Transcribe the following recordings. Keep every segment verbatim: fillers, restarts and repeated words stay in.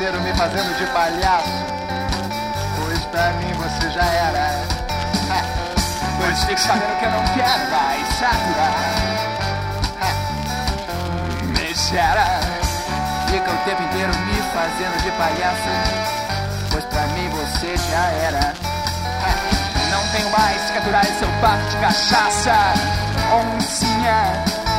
inteiro me fazendo de palhaço, pois pra mim você já era. Pois fique sabendo que eu não quero mais saturar. Me cheira. Fica o tempo inteiro me fazendo de palhaço, pois pra mim você já era. Não tenho mais que aturar seu papo de cachaça, oncinha.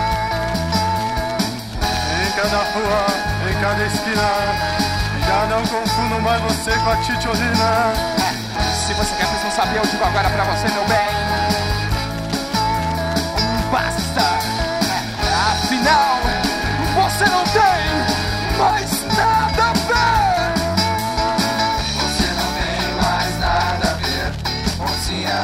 Em cada rua, em cada esquina, já não confundo mais você com a titiolina. Se você quer mesmo saber, eu digo agora pra você, meu bem. Um basta. Afinal, você não tem mais nada a ver. Você não tem mais nada a ver, mocinha.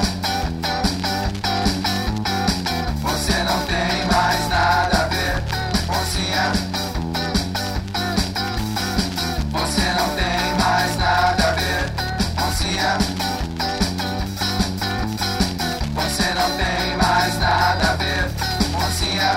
Você não tem mais nada a ver, mocinha. Você não tem mais nada a ver, mocinha. Você não tem mais nada a ver, mocinha.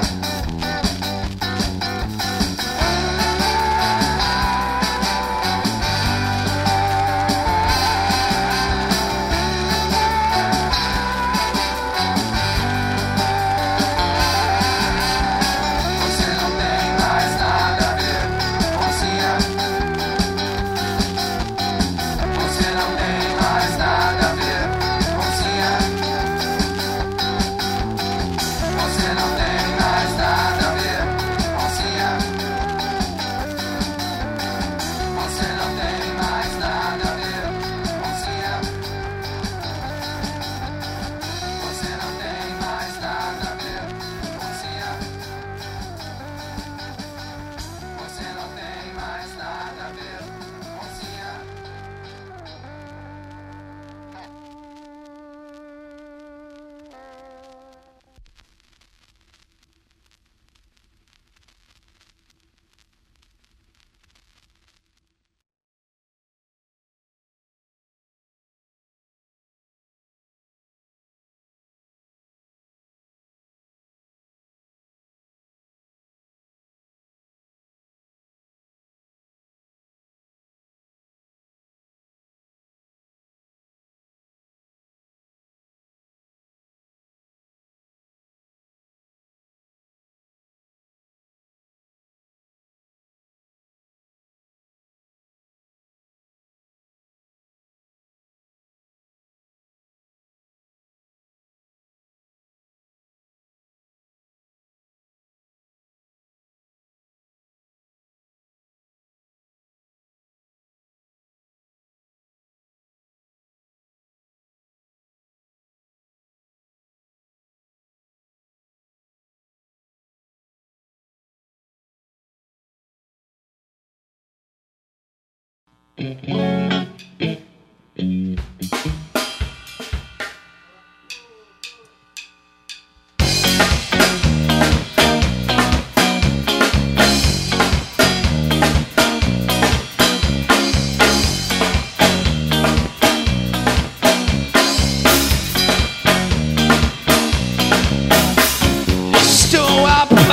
Estou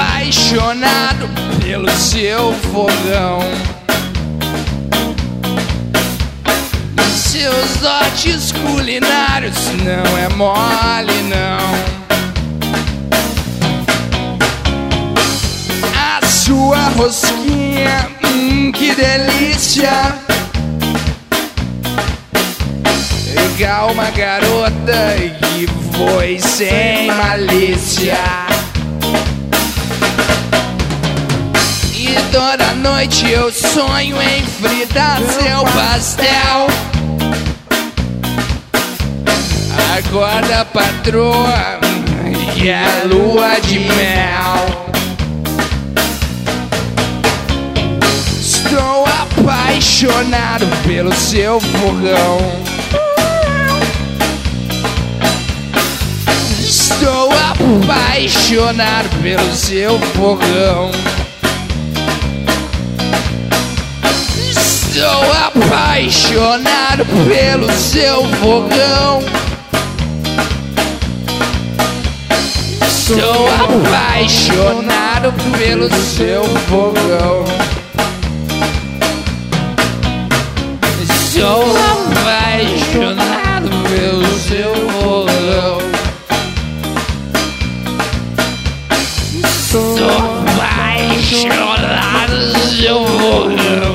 apaixonado pelo seu fogão, seus dotes culinários não é mole, não. A sua rosquinha, hum, que delícia. Calma, garota, e foi sem malícia. E toda noite eu sonho em fritar seu pastel. Acorda, patroa, e é lua de mel. Estou apaixonado pelo seu fogão. Estou apaixonado pelo seu fogão. Estou apaixonado pelo seu fogão. Estou apaixonado pelo seu fogão. Sou apaixonado pelo seu fogão. Sou apaixonado pelo seu fogão.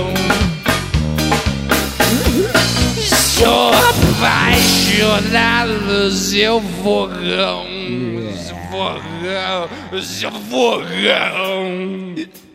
Sou apaixonado pelo seu fogão. Fogão, seu fogão.